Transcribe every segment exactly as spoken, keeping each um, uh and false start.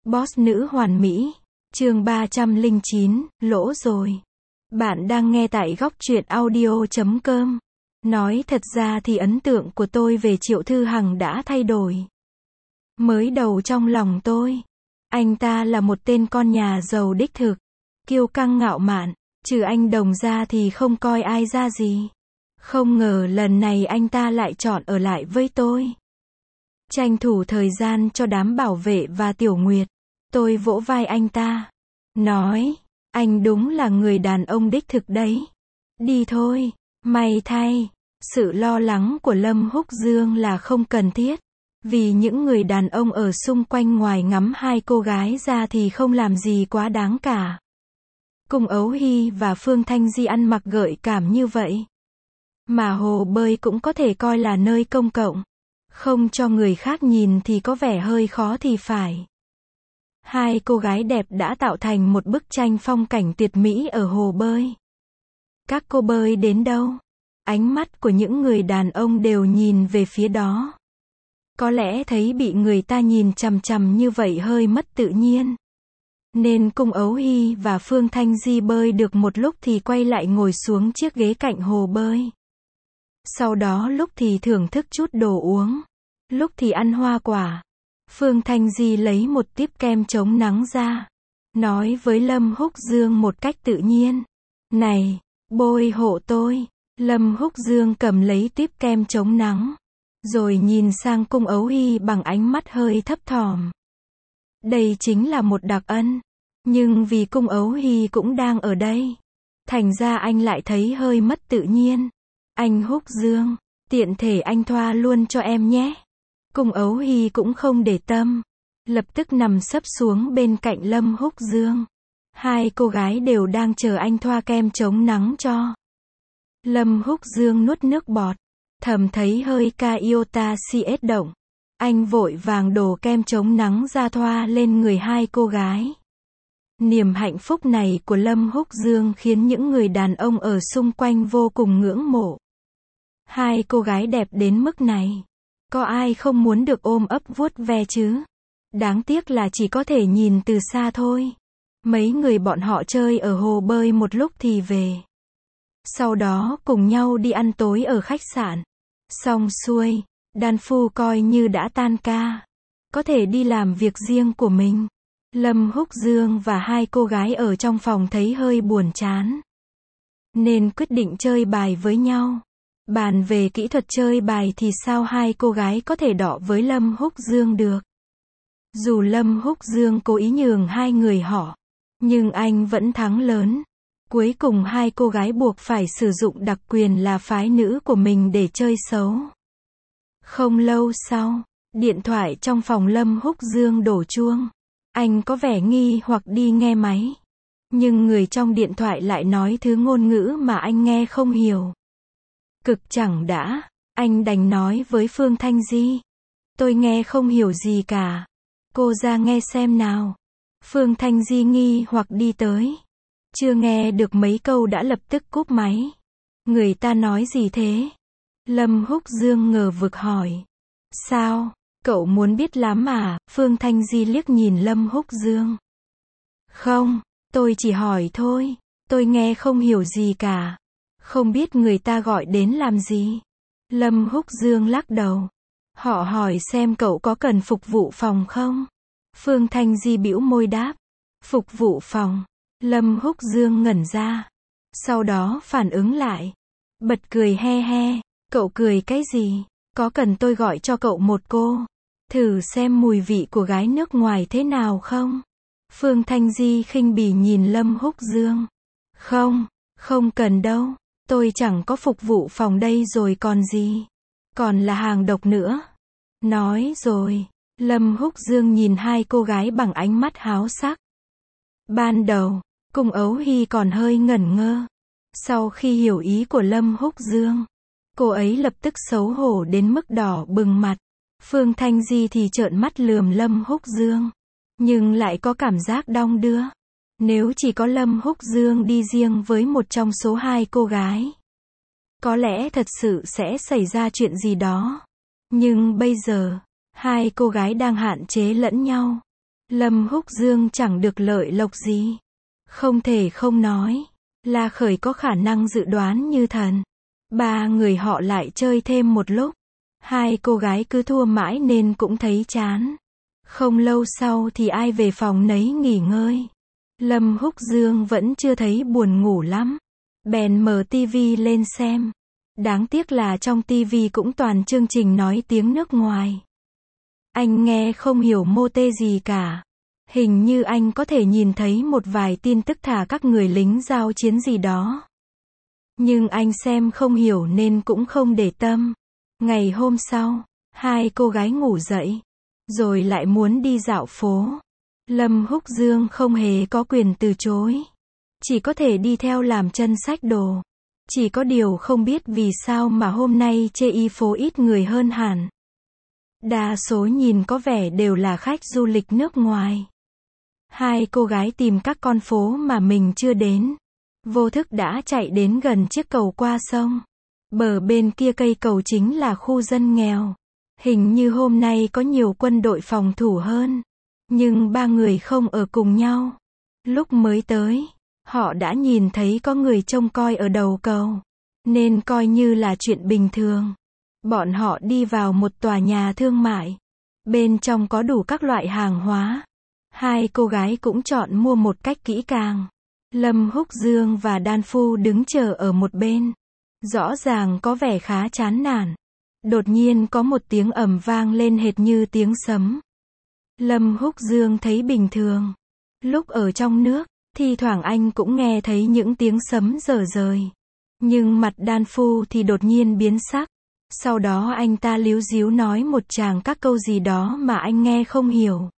Boss nữ hoàn mỹ. Chương ba trăm lẻ chín, lỗ rồi. Bạn đang nghe tại góc truyện audio chấm com. Nói thật ra thì ấn tượng của tôi về Triệu Thư Hằng đã thay đổi. Mới đầu trong lòng tôi, anh ta là một tên con nhà giàu đích thực, kiêu căng ngạo mạn, trừ anh Đồng ra thì không coi ai ra gì. Không ngờ lần này anh ta lại chọn ở lại với tôi. Tranh thủ thời gian cho đám bảo vệ và Tiểu Nguyệt. Tôi vỗ vai anh ta, nói, anh đúng là người đàn ông đích thực đấy. Đi thôi. May thay, sự lo lắng của Lâm Húc Dương là không cần thiết. Vì những người đàn ông ở xung quanh ngoài ngắm hai cô gái ra thì không làm gì quá đáng cả. Cung Ấu Hy và Phương Thanh Di ăn mặc gợi cảm như vậy. Mà hồ bơi cũng có thể coi là nơi công cộng. Không cho người khác nhìn thì có vẻ hơi khó thì phải. Hai cô gái đẹp đã tạo thành một bức tranh phong cảnh tuyệt mỹ ở hồ bơi. Các cô bơi đến đâu, ánh mắt của những người đàn ông đều nhìn về phía đó. Có lẽ thấy bị người ta nhìn chằm chằm như vậy hơi mất tự nhiên. Nên Cung Ấu Hy và Phương Thanh Di bơi được một lúc thì quay lại ngồi xuống chiếc ghế cạnh hồ bơi. Sau đó lúc thì thưởng thức chút đồ uống, lúc thì ăn hoa quả. Phương Thanh Di lấy một tiếp kem chống nắng ra, nói với Lâm Húc Dương một cách tự nhiên. Này, bôi hộ tôi. Lâm Húc Dương cầm lấy tiếp kem chống nắng, rồi nhìn sang Cung Ấu Hy bằng ánh mắt hơi thấp thỏm. Đây chính là một đặc ân. Nhưng vì Cung Ấu Hy cũng đang ở đây, thành ra anh lại thấy hơi mất tự nhiên. Anh Húc Dương, tiện thể anh thoa luôn cho em nhé. Cung Ấu Hy cũng không để tâm, lập tức nằm sấp xuống bên cạnh Lâm Húc Dương. Hai cô gái đều đang chờ anh thoa kem chống nắng cho. Lâm Húc Dương nuốt nước bọt, thầm thấy hơi ca iota cs động. Anh vội vàng đổ kem chống nắng ra thoa lên người hai cô gái. Niềm hạnh phúc này của Lâm Húc Dương khiến những người đàn ông ở xung quanh vô cùng ngưỡng mộ. Hai cô gái đẹp đến mức này, có ai không muốn được ôm ấp vuốt ve chứ? Đáng tiếc là chỉ có thể nhìn từ xa thôi. Mấy người bọn họ chơi ở hồ bơi một lúc thì về. Sau đó cùng nhau đi ăn tối ở khách sạn. Xong xuôi, đàn phu coi như đã tan ca, có thể đi làm việc riêng của mình. Lâm Húc Dương và hai cô gái ở trong phòng thấy hơi buồn chán, nên quyết định chơi bài với nhau. Bàn về kỹ thuật chơi bài thì sao hai cô gái có thể đọ với Lâm Húc Dương được. Dù Lâm Húc Dương cố ý nhường hai người họ, nhưng anh vẫn thắng lớn. Cuối cùng hai cô gái buộc phải sử dụng đặc quyền là phái nữ của mình để chơi xấu. Không lâu sau, điện thoại trong phòng Lâm Húc Dương đổ chuông. Anh có vẻ nghi hoặc đi nghe máy. Nhưng người trong điện thoại lại nói thứ ngôn ngữ mà anh nghe không hiểu. Cực chẳng đã, anh đành nói với Phương Thanh Di. Tôi nghe không hiểu gì cả. Cô ra nghe xem nào. Phương Thanh Di nghi hoặc đi tới. Chưa nghe được mấy câu đã lập tức cúp máy. Người ta nói gì thế? Lâm Húc Dương ngờ vực hỏi. Sao? Cậu muốn biết lắm à? Phương Thanh Di liếc nhìn Lâm Húc Dương. Không, tôi chỉ hỏi thôi. Tôi nghe không hiểu gì cả. Không biết người ta gọi đến làm gì. Lâm Húc Dương lắc đầu. Họ hỏi xem cậu có cần phục vụ phòng không? Phương Thanh Di bĩu môi đáp. Phục vụ phòng. Lâm Húc Dương ngẩn ra. Sau đó phản ứng lại. Bật cười he he. Cậu cười cái gì? Có cần tôi gọi cho cậu một cô? Thử xem mùi vị của gái nước ngoài thế nào không? Phương Thanh Di khinh bỉ nhìn Lâm Húc Dương. Không, không cần đâu. Tôi chẳng có phục vụ phòng đây rồi còn gì. Còn là hàng độc nữa. Nói rồi, Lâm Húc Dương nhìn hai cô gái bằng ánh mắt háo sắc. Ban đầu, Cung Ấu Hy còn hơi ngẩn ngơ. Sau khi hiểu ý của Lâm Húc Dương, cô ấy lập tức xấu hổ đến mức đỏ bừng mặt. Phương Thanh Di thì trợn mắt lườm Lâm Húc Dương, nhưng lại có cảm giác đong đưa. Nếu chỉ có Lâm Húc Dương đi riêng với một trong số hai cô gái, có lẽ thật sự sẽ xảy ra chuyện gì đó. Nhưng bây giờ, hai cô gái đang hạn chế lẫn nhau. Lâm Húc Dương chẳng được lợi lộc gì. Không thể không nói, La Khởi có khả năng dự đoán như thần. Ba người họ lại chơi thêm một lúc. Hai cô gái cứ thua mãi nên cũng thấy chán. Không lâu sau thì ai về phòng nấy nghỉ ngơi. Lâm Húc Dương vẫn chưa thấy buồn ngủ lắm. Bèn mở tivi lên xem. Đáng tiếc là trong tivi cũng toàn chương trình nói tiếng nước ngoài. Anh nghe không hiểu mô tê gì cả. Hình như anh có thể nhìn thấy một vài tin tức thả các người lính giao chiến gì đó. Nhưng anh xem không hiểu nên cũng không để tâm. Ngày hôm sau, hai cô gái ngủ dậy, rồi lại muốn đi dạo phố. Lâm Húc Dương không hề có quyền từ chối. Chỉ có thể đi theo làm chân xách đồ. Chỉ có điều không biết vì sao mà hôm nay chê y phố ít người hơn hẳn. Đa số nhìn có vẻ đều là khách du lịch nước ngoài. Hai cô gái tìm các con phố mà mình chưa đến. Vô thức đã chạy đến gần chiếc cầu qua sông. Bờ bên kia cây cầu chính là khu dân nghèo. Hình như hôm nay có nhiều quân đội phòng thủ hơn. Nhưng ba người không ở cùng nhau. Lúc mới tới, họ đã nhìn thấy có người trông coi ở đầu cầu. Nên coi như là chuyện bình thường. Bọn họ đi vào một tòa nhà thương mại. Bên trong có đủ các loại hàng hóa. Hai cô gái cũng chọn mua một cách kỹ càng. Lâm Húc Dương và Đan Phu đứng chờ ở một bên. Rõ ràng có vẻ khá chán nản. Đột nhiên có một tiếng ầm vang lên hệt như tiếng sấm. Lâm Húc Dương thấy bình thường. Lúc ở trong nước, thi thoảng anh cũng nghe thấy những tiếng sấm rờ rời. Nhưng mặt Đan Phu thì đột nhiên biến sắc. Sau đó anh ta líu díu nói một tràng các câu gì đó mà anh nghe không hiểu.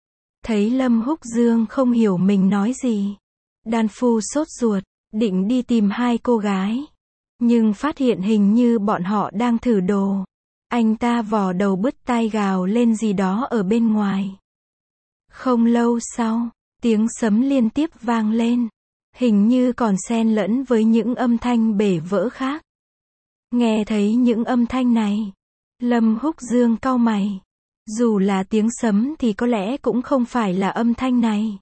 Thấy Lâm Húc Dương không hiểu mình nói gì. Đan Phu sốt ruột, định đi tìm hai cô gái. Nhưng phát hiện hình như bọn họ đang thử đồ. Anh ta vò đầu bứt tai gào lên gì đó ở bên ngoài. Không lâu sau, tiếng sấm liên tiếp vang lên. Hình như còn xen lẫn với những âm thanh bể vỡ khác. Nghe thấy những âm thanh này, Lâm Húc Dương cau mày. Dù là tiếng sấm thì có lẽ cũng không phải là âm thanh này.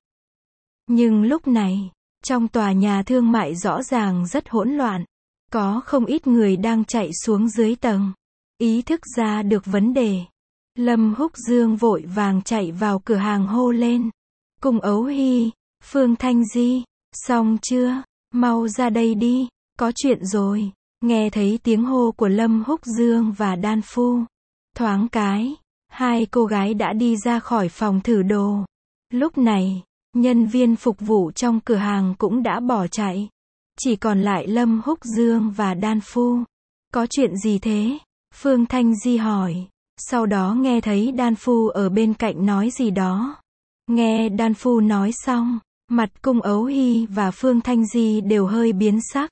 Nhưng lúc này, trong tòa nhà thương mại rõ ràng rất hỗn loạn. Có không ít người đang chạy xuống dưới tầng. Ý thức ra được vấn đề. Lâm Húc Dương vội vàng chạy vào cửa hàng hô lên. Cung Ấu Hy, Phương Thanh Di, xong chưa? Mau ra đây đi, có chuyện rồi. Nghe thấy tiếng hô của Lâm Húc Dương và Đan Phu. Thoáng cái, hai cô gái đã đi ra khỏi phòng thử đồ. Lúc này, nhân viên phục vụ trong cửa hàng cũng đã bỏ chạy. Chỉ còn lại Lâm Húc Dương và Đan Phu. Có chuyện gì thế? Phương Thanh Di hỏi. Sau đó nghe thấy Đan Phu ở bên cạnh nói gì đó. Nghe Đan Phu nói xong, mặt Cung Ấu Hy và Phương Thanh Di đều hơi biến sắc.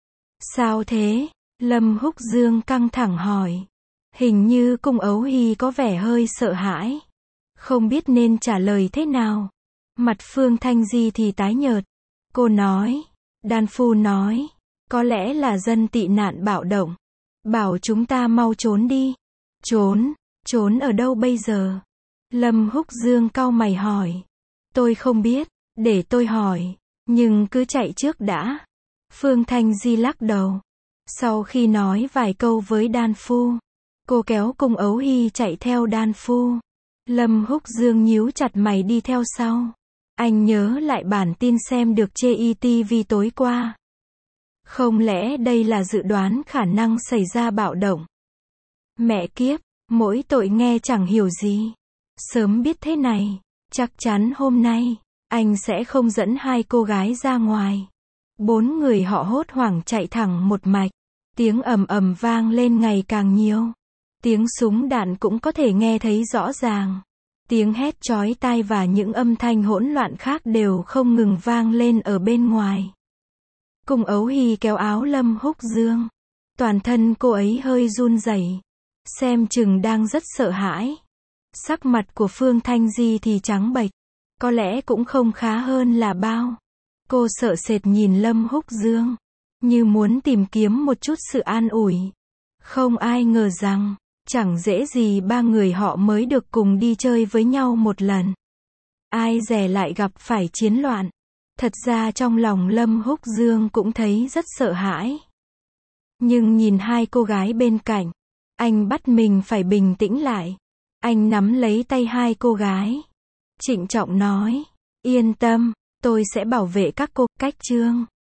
Sao thế? Lâm Húc Dương căng thẳng hỏi. Hình như Cung Ấu Hy có vẻ hơi sợ hãi. Không biết nên trả lời thế nào. Mặt Phương Thanh Di thì tái nhợt. Cô nói. Đan Phu nói. Có lẽ là dân tị nạn bạo động. Bảo chúng ta mau trốn đi. Trốn? Trốn ở đâu bây giờ? Lâm Húc Dương cau mày hỏi. Tôi không biết. Để tôi hỏi. Nhưng cứ chạy trước đã. Phương Thanh Di lắc đầu. Sau khi nói vài câu với Đan Phu, cô kéo Cung Ấu Hy chạy theo Đan Phu. Lâm Húc Dương nhíu chặt mày đi theo sau. Anh nhớ lại bản tin xem được trên ti vi tối qua. Không lẽ đây là dự đoán khả năng xảy ra bạo động? Mẹ kiếp, mỗi tội nghe chẳng hiểu gì. Sớm biết thế này, chắc chắn hôm nay, anh sẽ không dẫn hai cô gái ra ngoài. Bốn người họ hốt hoảng chạy thẳng một mạch. Tiếng ầm ầm vang lên ngày càng nhiều. Tiếng súng đạn cũng có thể nghe thấy rõ ràng. Tiếng hét chói tai và những âm thanh hỗn loạn khác đều không ngừng vang lên ở bên ngoài. Cung Ấu Hy kéo áo Lâm Húc Dương. Toàn thân cô ấy hơi run rẩy, xem chừng đang rất sợ hãi. Sắc mặt của Phương Thanh Di thì trắng bệch, có lẽ cũng không khá hơn là bao. Cô sợ sệt nhìn Lâm Húc Dương, như muốn tìm kiếm một chút sự an ủi. Không ai ngờ rằng, chẳng dễ gì ba người họ mới được cùng đi chơi với nhau một lần. ai dè lại gặp phải chiến loạn. Thật ra trong lòng Lâm Húc Dương cũng thấy rất sợ hãi. Nhưng nhìn hai cô gái bên cạnh, anh bắt mình phải bình tĩnh lại. Anh nắm lấy tay hai cô gái, trịnh trọng nói, yên tâm, tôi sẽ bảo vệ các cô. Cách chương